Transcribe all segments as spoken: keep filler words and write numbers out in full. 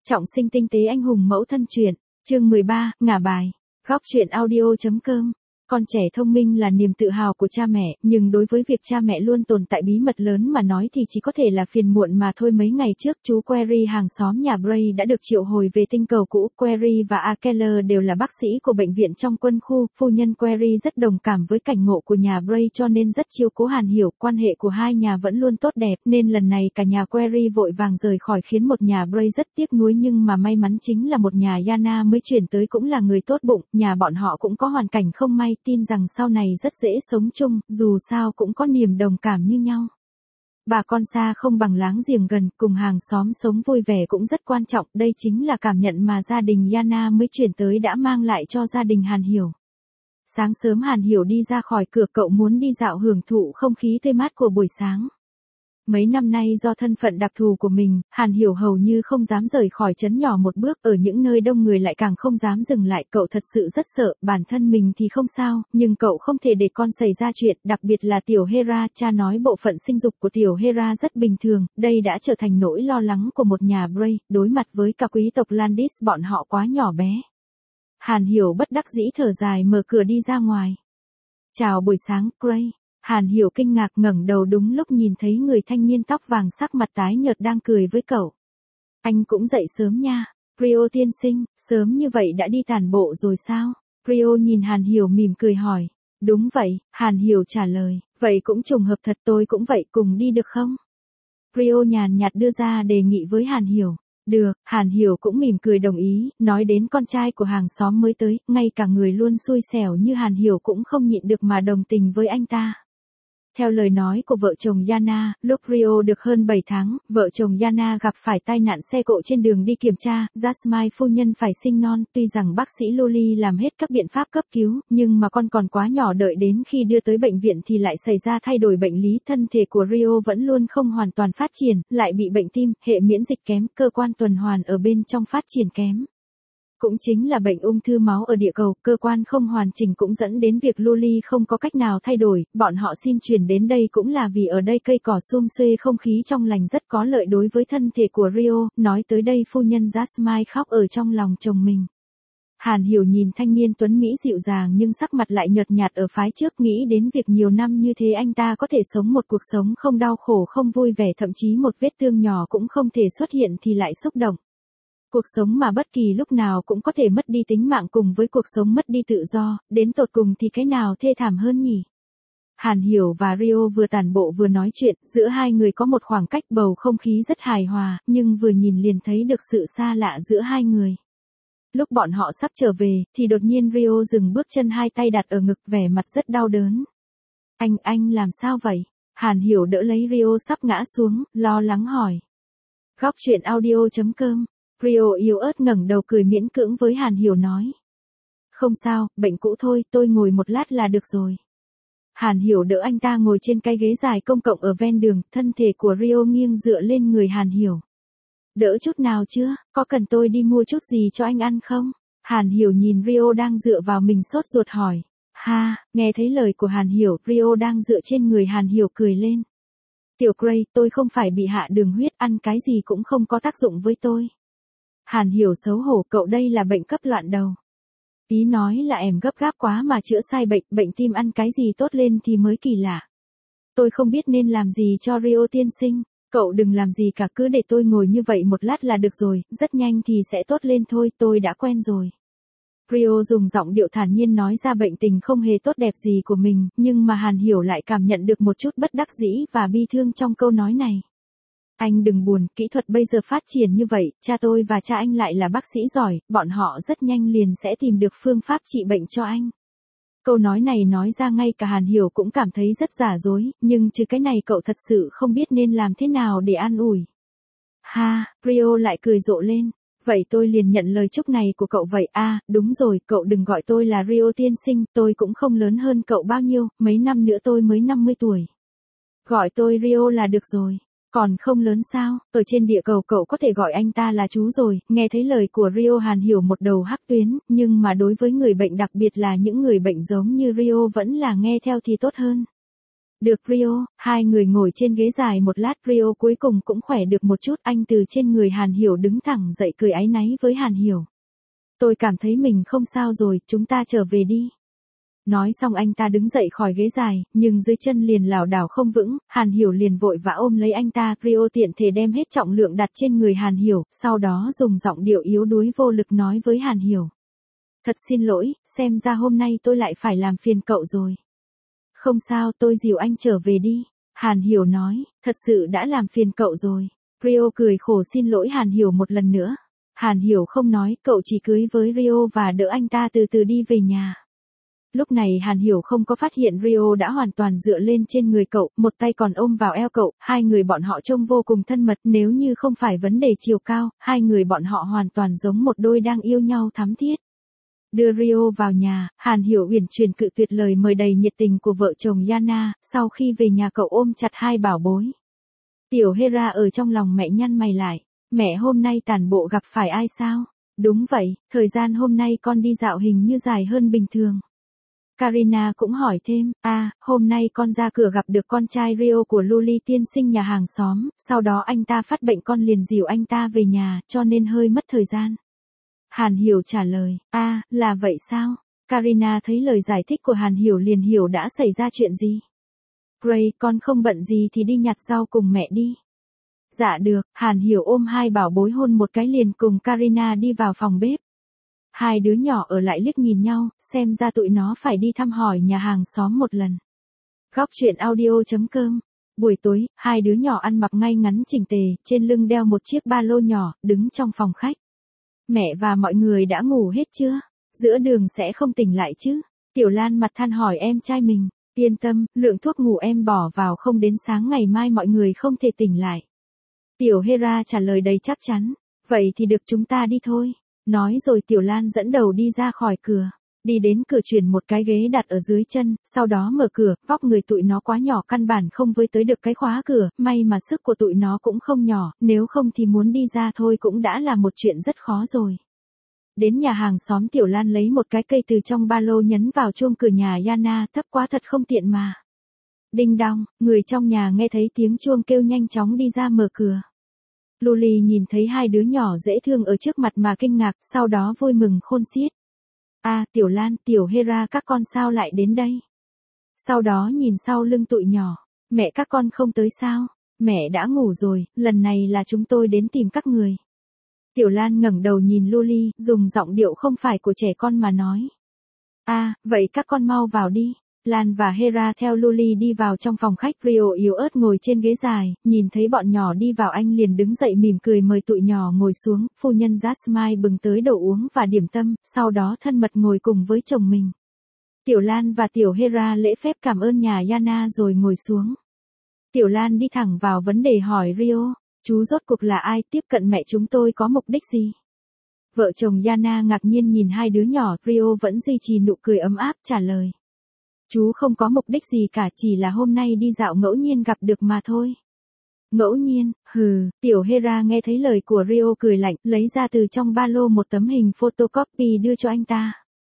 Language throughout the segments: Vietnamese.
Trọng sinh tinh tế anh hùng mẫu thân truyện, chương mười ba, ngả bài, góc truyện audio.com. Con trẻ thông minh là niềm tự hào của cha mẹ, nhưng đối với việc cha mẹ luôn tồn tại bí mật lớn mà nói thì chỉ có thể là phiền muộn mà thôi. Mấy ngày trước, chú Query hàng xóm nhà Bray đã được triệu hồi về tinh cầu cũ. Query và Akeller đều là bác sĩ của bệnh viện trong quân khu. Phu nhân Query rất đồng cảm với cảnh ngộ của nhà Bray cho nên rất chiếu cố Hàn Hiểu. Quan hệ của hai nhà vẫn luôn tốt đẹp, nên lần này cả nhà Query vội vàng rời khỏi khiến một nhà Bray rất tiếc nuối, nhưng mà may mắn chính là một nhà Yana mới chuyển tới cũng là người tốt bụng. Nhà bọn họ cũng có hoàn cảnh không may, tin rằng sau này rất dễ sống chung, dù sao cũng có niềm đồng cảm như nhau. Bà con xa không bằng láng giềng gần, cùng hàng xóm sống vui vẻ cũng rất quan trọng. Đây chính là cảm nhận mà gia đình Yana mới chuyển tới đã mang lại cho gia đình Hàn Hiểu. Sáng sớm Hàn Hiểu đi ra khỏi cửa, cậu muốn đi dạo hưởng thụ không khí tươi mát của buổi sáng. Mấy năm nay do thân phận đặc thù của mình, Hàn Hiểu hầu như không dám rời khỏi trấn nhỏ một bước, ở những nơi đông người lại càng không dám dừng lại. Cậu thật sự rất sợ, bản thân mình thì không sao, nhưng cậu không thể để con xảy ra chuyện, đặc biệt là tiểu Hera. Cha nói bộ phận sinh dục của tiểu Hera rất bình thường, đây đã trở thành nỗi lo lắng của một nhà Bray, đối mặt với cả quý tộc Landis bọn họ quá nhỏ bé. Hàn Hiểu bất đắc dĩ thở dài mở cửa đi ra ngoài. Chào buổi sáng, Gray. Hàn Hiểu kinh ngạc ngẩng đầu đúng lúc nhìn thấy người thanh niên tóc vàng sắc mặt tái nhợt đang cười với cậu. Anh cũng dậy sớm nha. Rio tiên sinh, sớm như vậy đã đi tản bộ rồi sao? Rio nhìn Hàn Hiểu mỉm cười hỏi. Đúng vậy, Hàn Hiểu trả lời. Vậy cũng trùng hợp thật, tôi cũng vậy, cùng đi được không? Rio nhàn nhạt đưa ra đề nghị với Hàn Hiểu. Được, Hàn Hiểu cũng mỉm cười đồng ý. Nói đến con trai của hàng xóm mới tới, ngay cả người luôn xui xẻo như Hàn Hiểu cũng không nhịn được mà đồng tình với anh ta. Theo lời nói của vợ chồng Yana, lúc Rio được hơn bảy tháng, vợ chồng Yana gặp phải tai nạn xe cộ trên đường đi kiểm tra, Jasmine phu nhân phải sinh non. Tuy rằng bác sĩ Loli làm hết các biện pháp cấp cứu, nhưng mà con còn quá nhỏ, đợi đến khi đưa tới bệnh viện thì lại xảy ra thay đổi bệnh lý. Thân thể của Rio vẫn luôn không hoàn toàn phát triển, lại bị bệnh tim, hệ miễn dịch kém, cơ quan tuần hoàn ở bên trong phát triển kém. Cũng chính là bệnh ung thư máu ở địa cầu, cơ quan không hoàn chỉnh cũng dẫn đến việc Loli không có cách nào thay đổi. Bọn họ xin chuyển đến đây cũng là vì ở đây cây cỏ sum xuê, không khí trong lành rất có lợi đối với thân thể của Rio. Nói tới đây phu nhân Jasmine khóc ở trong lòng chồng mình. Hàn Hiểu nhìn thanh niên tuấn Mỹ dịu dàng nhưng sắc mặt lại nhợt nhạt ở phái trước, nghĩ đến việc nhiều năm như thế anh ta có thể sống một cuộc sống không đau khổ không vui vẻ, thậm chí một vết thương nhỏ cũng không thể xuất hiện thì lại xúc động. Cuộc sống mà bất kỳ lúc nào cũng có thể mất đi tính mạng cùng với cuộc sống mất đi tự do, đến tột cùng thì cái nào thê thảm hơn nhỉ? Hàn Hiểu và Rio vừa tản bộ vừa nói chuyện, giữa hai người có một khoảng cách, bầu không khí rất hài hòa, nhưng vừa nhìn liền thấy được sự xa lạ giữa hai người. Lúc bọn họ sắp trở về, thì đột nhiên Rio dừng bước chân, hai tay đặt ở ngực, vẻ mặt rất đau đớn. Anh, anh làm sao vậy? Hàn Hiểu đỡ lấy Rio sắp ngã xuống, lo lắng hỏi. Góc truyện audio.com. Rio yếu ớt ngẩng đầu cười miễn cưỡng với Hàn Hiểu nói. Không sao, bệnh cũ thôi, tôi ngồi một lát là được rồi. Hàn Hiểu đỡ anh ta ngồi trên cái ghế dài công cộng ở ven đường, thân thể của Rio nghiêng dựa lên người Hàn Hiểu. Đỡ chút nào chưa, có cần tôi đi mua chút gì cho anh ăn không? Hàn Hiểu nhìn Rio đang dựa vào mình sốt ruột hỏi. Ha, nghe thấy lời của Hàn Hiểu, Rio đang dựa trên người Hàn Hiểu cười lên. Tiểu Gray, tôi không phải bị hạ đường huyết, ăn cái gì cũng không có tác dụng với tôi. Hàn Hiểu xấu hổ, cậu đây là bệnh cấp loạn đầu. Ý nói là em gấp gáp quá mà chữa sai bệnh, bệnh tim ăn cái gì tốt lên thì mới kỳ lạ. Tôi không biết nên làm gì cho Rio tiên sinh, cậu đừng làm gì cả, cứ để tôi ngồi như vậy một lát là được rồi, rất nhanh thì sẽ tốt lên thôi, tôi đã quen rồi. Rio dùng giọng điệu thản nhiên nói ra bệnh tình không hề tốt đẹp gì của mình, nhưng mà Hàn Hiểu lại cảm nhận được một chút bất đắc dĩ và bi thương trong câu nói này. Anh đừng buồn, kỹ thuật bây giờ phát triển như vậy, cha tôi và cha anh lại là bác sĩ giỏi, bọn họ rất nhanh liền sẽ tìm được phương pháp trị bệnh cho anh. Câu nói này nói ra ngay cả Hàn Hiểu cũng cảm thấy rất giả dối, nhưng trừ cái này cậu thật sự không biết nên làm thế nào để an ủi. Ha, Rio lại cười rộ lên. Vậy tôi liền nhận lời chúc này của cậu vậy. À, đúng rồi, cậu đừng gọi tôi là Rio tiên sinh, tôi cũng không lớn hơn cậu bao nhiêu, mấy năm nữa tôi mới năm mươi tuổi. Gọi tôi Rio là được rồi. Còn không lớn sao, ở trên địa cầu cậu có thể gọi anh ta là chú rồi. Nghe thấy lời của Rio, Hàn Hiểu một đầu hắc tuyến, nhưng mà đối với người bệnh, đặc biệt là những người bệnh giống như Rio, vẫn là nghe theo thì tốt hơn. Được Rio, hai người ngồi trên ghế dài một lát Rio cuối cùng cũng khỏe được một chút, anh từ trên người Hàn Hiểu đứng thẳng dậy cười áy náy với Hàn Hiểu. Tôi cảm thấy mình không sao rồi, chúng ta trở về đi. Nói xong anh ta đứng dậy khỏi ghế dài, nhưng dưới chân liền lảo đảo không vững, Hàn Hiểu liền vội vã ôm lấy anh ta, Rio tiện thể đem hết trọng lượng đặt trên người Hàn Hiểu, sau đó dùng giọng điệu yếu đuối vô lực nói với Hàn Hiểu. Thật xin lỗi, xem ra hôm nay tôi lại phải làm phiền cậu rồi. Không sao, tôi dìu anh trở về đi. Hàn Hiểu nói, thật sự đã làm phiền cậu rồi. Rio cười khổ xin lỗi Hàn Hiểu một lần nữa. Hàn Hiểu không nói, cậu chỉ cưới với Rio và đỡ anh ta từ từ đi về nhà. Lúc này Hàn Hiểu không có phát hiện Rio đã hoàn toàn dựa lên trên người cậu, một tay còn ôm vào eo cậu, hai người bọn họ trông vô cùng thân mật, nếu như không phải vấn đề chiều cao, hai người bọn họ hoàn toàn giống một đôi đang yêu nhau thắm thiết. Đưa Rio vào nhà, Hàn Hiểu uyển chuyển cự tuyệt lời mời đầy nhiệt tình của vợ chồng Yana, sau khi về nhà cậu ôm chặt hai bảo bối. Tiểu Hera ở trong lòng mẹ nhăn mày lại, mẹ hôm nay tản bộ gặp phải ai sao? Đúng vậy, thời gian hôm nay con đi dạo hình như dài hơn bình thường. Karina cũng hỏi thêm, à, hôm nay con ra cửa gặp được con trai Rio của Luli tiên sinh nhà hàng xóm, sau đó anh ta phát bệnh con liền dìu anh ta về nhà, cho nên hơi mất thời gian. Hàn Hiểu trả lời, à, là vậy sao? Karina thấy lời giải thích của Hàn Hiểu liền hiểu đã xảy ra chuyện gì. Gray, con không bận gì thì đi nhặt rau cùng mẹ đi. Dạ được, Hàn Hiểu ôm hai bảo bối hôn một cái liền cùng Karina đi vào phòng bếp. Hai đứa nhỏ ở lại liếc nhìn nhau, xem ra tụi nó phải đi thăm hỏi nhà hàng xóm một lần. Góc truyện audio chấm com. Buổi tối, hai đứa nhỏ ăn mặc ngay ngắn chỉnh tề, trên lưng đeo một chiếc ba lô nhỏ, đứng trong phòng khách. Mẹ và mọi người đã ngủ hết chưa? Giữa đường sẽ không tỉnh lại chứ? Tiểu Lan mặt than hỏi em trai mình. Yên tâm, lượng thuốc ngủ em bỏ vào không đến sáng ngày mai mọi người không thể tỉnh lại. Tiểu Hera trả lời đầy chắc chắn. Vậy thì được, chúng ta đi thôi. Nói rồi Tiểu Lan dẫn đầu đi ra khỏi cửa. Đi đến cửa chuyển một cái ghế đặt ở dưới chân, sau đó mở cửa, vóc người tụi nó quá nhỏ căn bản không với tới được cái khóa cửa, may mà sức của tụi nó cũng không nhỏ, nếu không thì muốn đi ra thôi cũng đã là một chuyện rất khó rồi. Đến nhà hàng xóm Tiểu Lan lấy một cái cây từ trong ba lô nhấn vào chuông cửa nhà Yana, thấp quá thật không tiện mà. Đinh đong, người trong nhà nghe thấy tiếng chuông kêu nhanh chóng đi ra mở cửa. Luli nhìn thấy hai đứa nhỏ dễ thương ở trước mặt mà kinh ngạc, sau đó vui mừng khôn xiết. À, Tiểu Lan, Tiểu Hera các con sao lại đến đây? Sau đó nhìn sau lưng tụi nhỏ, mẹ các con không tới sao? Mẹ đã ngủ rồi, lần này là chúng tôi đến tìm các người. Tiểu Lan ngẩng đầu nhìn Luli, dùng giọng điệu không phải của trẻ con mà nói. À, vậy các con mau vào đi. Lan và Hera theo Luli đi vào trong phòng khách, Rio yếu ớt ngồi trên ghế dài, nhìn thấy bọn nhỏ đi vào anh liền đứng dậy mỉm cười mời tụi nhỏ ngồi xuống, phu nhân Jasmine bừng tới đồ uống và điểm tâm, sau đó thân mật ngồi cùng với chồng mình. Tiểu Lan và Tiểu Hera lễ phép cảm ơn nhà Yana rồi ngồi xuống. Tiểu Lan đi thẳng vào vấn đề hỏi Rio, chú rốt cuộc là ai, tiếp cận mẹ chúng tôi có mục đích gì? Vợ chồng Yana ngạc nhiên nhìn hai đứa nhỏ, Rio vẫn duy trì nụ cười ấm áp trả lời. Chú không có mục đích gì cả, chỉ là hôm nay đi dạo ngẫu nhiên gặp được mà thôi. Ngẫu nhiên, hừ, Tiểu Hera nghe thấy lời của Rio cười lạnh, lấy ra từ trong ba lô một tấm hình photocopy đưa cho anh ta.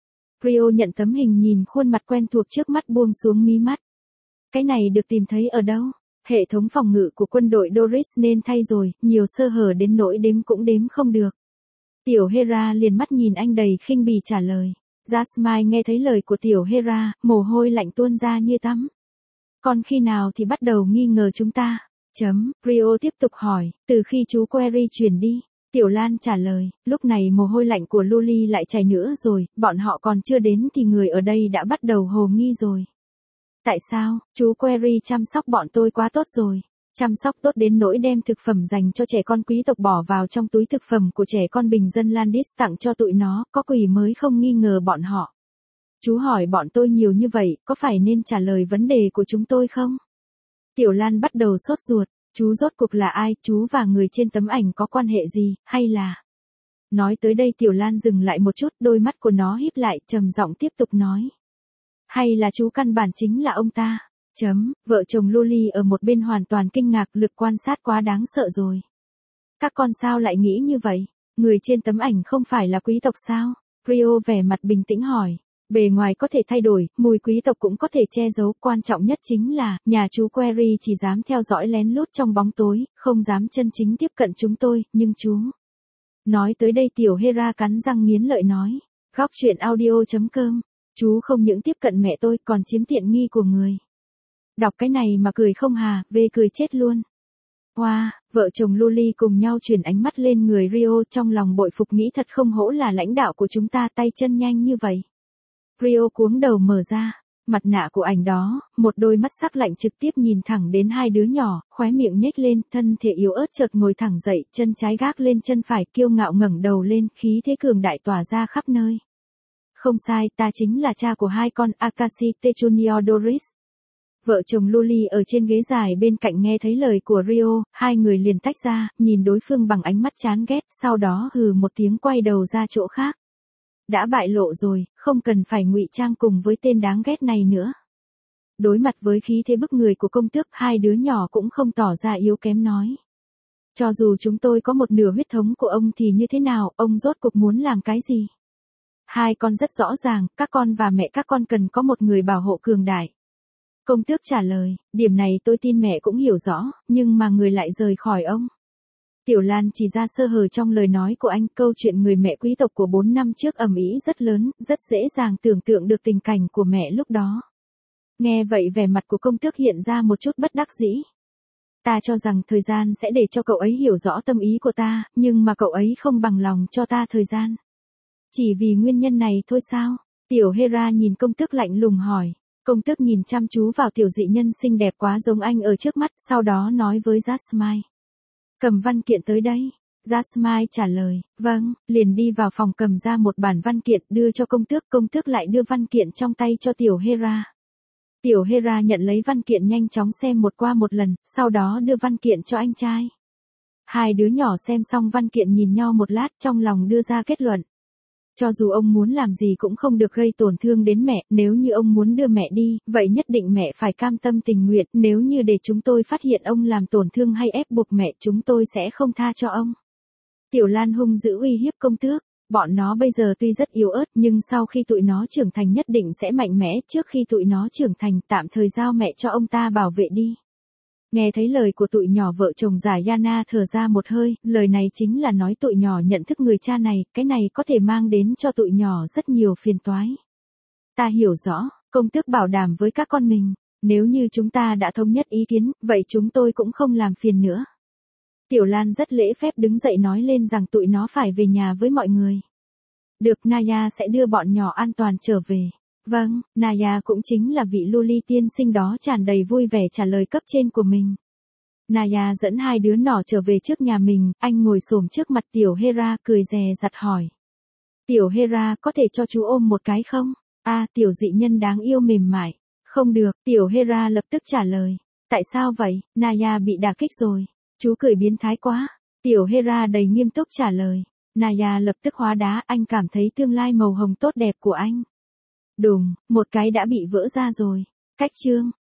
Rio nhận tấm hình nhìn khuôn mặt quen thuộc trước mắt buông xuống mí mắt. Cái này được tìm thấy ở đâu? Hệ thống phòng ngự của quân đội Doris nên thay rồi, nhiều sơ hở đến nỗi đếm cũng đếm không được. Tiểu Hera liền mắt nhìn anh đầy khinh bỉ trả lời. Jasmine nghe thấy lời của Tiểu Hera, mồ hôi lạnh tuôn ra như tắm. Còn khi nào thì bắt đầu nghi ngờ chúng ta? Chấm, Rio tiếp tục hỏi, từ khi chú Query chuyển đi. Tiểu Lan trả lời, lúc này mồ hôi lạnh của Luli lại chảy nữa rồi, bọn họ còn chưa đến thì người ở đây đã bắt đầu hồ nghi rồi. Tại sao, chú Query chăm sóc bọn tôi quá tốt rồi. Chăm sóc tốt đến nỗi đem thực phẩm dành cho trẻ con quý tộc bỏ vào trong túi thực phẩm của trẻ con bình dân Landis tặng cho tụi nó, có quỷ mới không nghi ngờ bọn họ. Chú hỏi bọn tôi nhiều như vậy, có phải nên trả lời vấn đề của chúng tôi không? Tiểu Lan bắt đầu sốt ruột, chú rốt cuộc là ai, chú và người trên tấm ảnh có quan hệ gì, hay là... Nói tới đây Tiểu Lan dừng lại một chút, đôi mắt của nó híp lại, trầm giọng tiếp tục nói. Hay là chú căn bản chính là ông ta? Chấm, vợ chồng Luli ở một bên hoàn toàn kinh ngạc, lực quan sát quá đáng sợ rồi. Các con sao lại nghĩ như vậy? Người trên tấm ảnh không phải là quý tộc sao? Rio vẻ mặt bình tĩnh hỏi. Bề ngoài có thể thay đổi, mùi quý tộc cũng có thể che giấu, quan trọng nhất chính là, nhà chú Query chỉ dám theo dõi lén lút trong bóng tối, không dám chân chính tiếp cận chúng tôi, nhưng chú... Nói tới đây tiểu Hera cắn răng nghiến lợi nói, góc chuyện audio chấm com, chú không những tiếp cận mẹ tôi còn chiếm tiện nghi của người. Đọc cái này mà cười không hà, về cười chết luôn. Wow, vợ chồng Luli cùng nhau chuyển ánh mắt lên người Rio trong lòng bội phục nghĩ thật không hổ là lãnh đạo của chúng ta tay chân nhanh như vậy. Rio cuống đầu mở ra, mặt nạ của ảnh đó, một đôi mắt sắc lạnh trực tiếp nhìn thẳng đến hai đứa nhỏ, khóe miệng nhếch lên, thân thể yếu ớt chợt ngồi thẳng dậy, chân trái gác lên chân phải, kiêu ngạo ngẩng đầu lên, khí thế cường đại tỏa ra khắp nơi. Không sai, ta chính là cha của hai con Akashi Junior Doris. Vợ chồng Luli ở trên ghế dài bên cạnh nghe thấy lời của Rio, hai người liền tách ra, nhìn đối phương bằng ánh mắt chán ghét, sau đó hừ một tiếng quay đầu ra chỗ khác. Đã bại lộ rồi, không cần phải ngụy trang cùng với tên đáng ghét này nữa. Đối mặt với khí thế bức người của công tước, hai đứa nhỏ cũng không tỏ ra yếu kém nói. Cho dù chúng tôi có một nửa huyết thống của ông thì như thế nào, ông rốt cuộc muốn làm cái gì? Hai con rất rõ ràng, các con và mẹ các con cần có một người bảo hộ cường đại. Công tước trả lời, điểm này tôi tin mẹ cũng hiểu rõ, nhưng mà người lại rời khỏi ông. Tiểu Lan chỉ ra sơ hở trong lời nói của anh, câu chuyện người mẹ quý tộc của bốn năm trước ầm ĩ rất lớn, rất dễ dàng tưởng tượng được tình cảnh của mẹ lúc đó. Nghe vậy vẻ mặt của công tước hiện ra một chút bất đắc dĩ. Ta cho rằng thời gian sẽ để cho cậu ấy hiểu rõ tâm ý của ta, nhưng mà cậu ấy không bằng lòng cho ta thời gian. Chỉ vì nguyên nhân này thôi sao? Tiểu Hera nhìn công tước lạnh lùng hỏi. Công tước nhìn chăm chú vào tiểu dị nhân xinh đẹp quá giống anh ở trước mắt, sau đó nói với Jasmine. Cầm văn kiện tới đây. Jasmine trả lời, vâng, liền đi vào phòng cầm ra một bản văn kiện đưa cho công tước, công tước lại đưa văn kiện trong tay cho tiểu Hera. Tiểu Hera nhận lấy văn kiện nhanh chóng xem một qua một lần, sau đó đưa văn kiện cho anh trai. Hai đứa nhỏ xem xong văn kiện nhìn nhau một lát trong lòng đưa ra kết luận. Cho dù ông muốn làm gì cũng không được gây tổn thương đến mẹ, nếu như ông muốn đưa mẹ đi, vậy nhất định mẹ phải cam tâm tình nguyện, nếu như để chúng tôi phát hiện ông làm tổn thương hay ép buộc mẹ chúng tôi sẽ không tha cho ông. Tiểu Lan hung dữ uy hiếp công tước, bọn nó bây giờ tuy rất yếu ớt nhưng sau khi tụi nó trưởng thành nhất định sẽ mạnh mẽ, trước khi tụi nó trưởng thành tạm thời giao mẹ cho ông ta bảo vệ đi. Nghe thấy lời của tụi nhỏ vợ chồng giải Yana thở ra một hơi, lời này chính là nói tụi nhỏ nhận thức người cha này, cái này có thể mang đến cho tụi nhỏ rất nhiều phiền toái. Ta hiểu rõ, công tước bảo đảm với các con mình, nếu như chúng ta đã thống nhất ý kiến, vậy chúng tôi cũng không làm phiền nữa. Tiểu Lan rất lễ phép đứng dậy nói lên rằng tụi nó phải về nhà với mọi người. Được, Naya sẽ đưa bọn nhỏ an toàn trở về. Vâng, Naya cũng chính là vị Luli tiên sinh đó tràn đầy vui vẻ trả lời cấp trên của mình. Naya dẫn hai đứa nhỏ trở về trước nhà mình, anh ngồi xổm trước mặt tiểu Hera cười dè dặt hỏi. Tiểu Hera có thể cho chú ôm một cái không? À, tiểu dị nhân đáng yêu mềm mại. Không được, tiểu Hera lập tức trả lời. Tại sao vậy, Naya bị đả kích rồi. Chú cười biến thái quá. Tiểu Hera đầy nghiêm túc trả lời. Naya lập tức hóa đá, anh cảm thấy tương lai màu hồng tốt đẹp của anh. Đùng, một cái đã bị vỡ ra rồi. Cách chương.